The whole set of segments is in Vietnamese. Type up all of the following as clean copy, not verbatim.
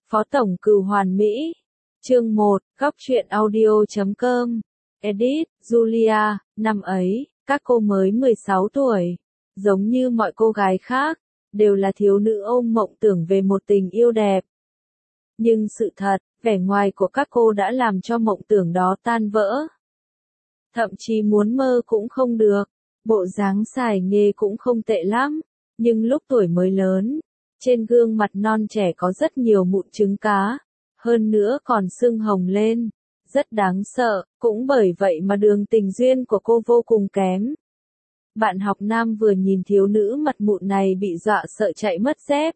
Phó Tổng Cừu Hoàn Mỹ. Chương 1, Góc truyện audio.com. Edit, Julia, năm ấy, các cô mới 16 tuổi. Giống như mọi cô gái khác, đều là thiếu nữ ôm mộng tưởng về một tình yêu đẹp. Nhưng sự thật, vẻ ngoài của các cô đã làm cho mộng tưởng đó tan vỡ. Thậm chí muốn mơ cũng không được, bộ dáng xài nghề cũng không tệ lắm. Nhưng lúc tuổi mới lớn, trên gương mặt non trẻ có rất nhiều mụn trứng cá, hơn nữa còn sưng hồng lên, rất đáng sợ, cũng bởi vậy mà đường tình duyên của cô vô cùng kém. Bạn học nam vừa nhìn thiếu nữ mặt mụn này bị dọa sợ chạy mất dép.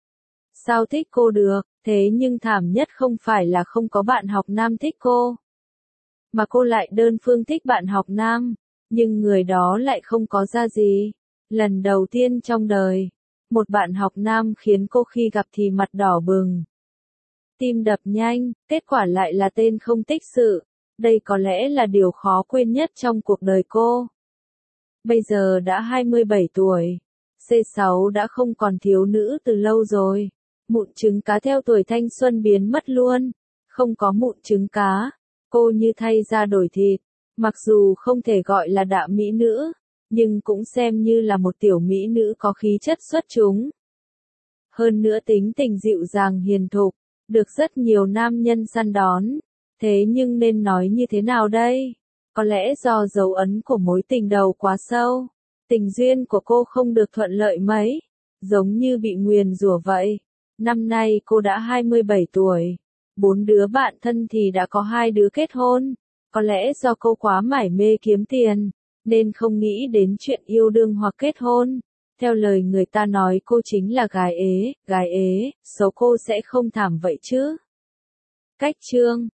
Sao thích cô được, thế nhưng thảm nhất không phải là không có bạn học nam thích cô, mà cô lại đơn phương thích bạn học nam, nhưng người đó lại không có ra gì. Lần đầu tiên trong đời, một bạn học nam khiến cô khi gặp thì mặt đỏ bừng, tim đập nhanh, kết quả lại là tên không tích sự. Đây có lẽ là điều khó quên nhất trong cuộc đời cô. Bây giờ đã 27 tuổi, C6 đã không còn thiếu nữ từ lâu rồi. Mụn trứng cá theo tuổi thanh xuân biến mất luôn, không có mụn trứng cá, cô như thay da đổi thịt. Mặc dù không thể gọi là đại mỹ nữ, nhưng cũng xem như là một tiểu mỹ nữ có khí chất xuất chúng. Hơn nữa tính tình dịu dàng hiền thục, được rất nhiều nam nhân săn đón. Thế nhưng nên nói như thế nào đây? Có lẽ do dấu ấn của mối tình đầu quá sâu, tình duyên của cô không được thuận lợi mấy, giống như bị nguyền rủa vậy. Năm nay cô đã 27 tuổi, 4 đứa bạn thân thì đã có 2 đứa kết hôn. Có lẽ do cô quá mải mê kiếm tiền, nên không nghĩ đến chuyện yêu đương hoặc kết hôn. Theo lời người ta nói cô chính là gái ế, xấu cô sẽ không thảm vậy chứ. Cách chương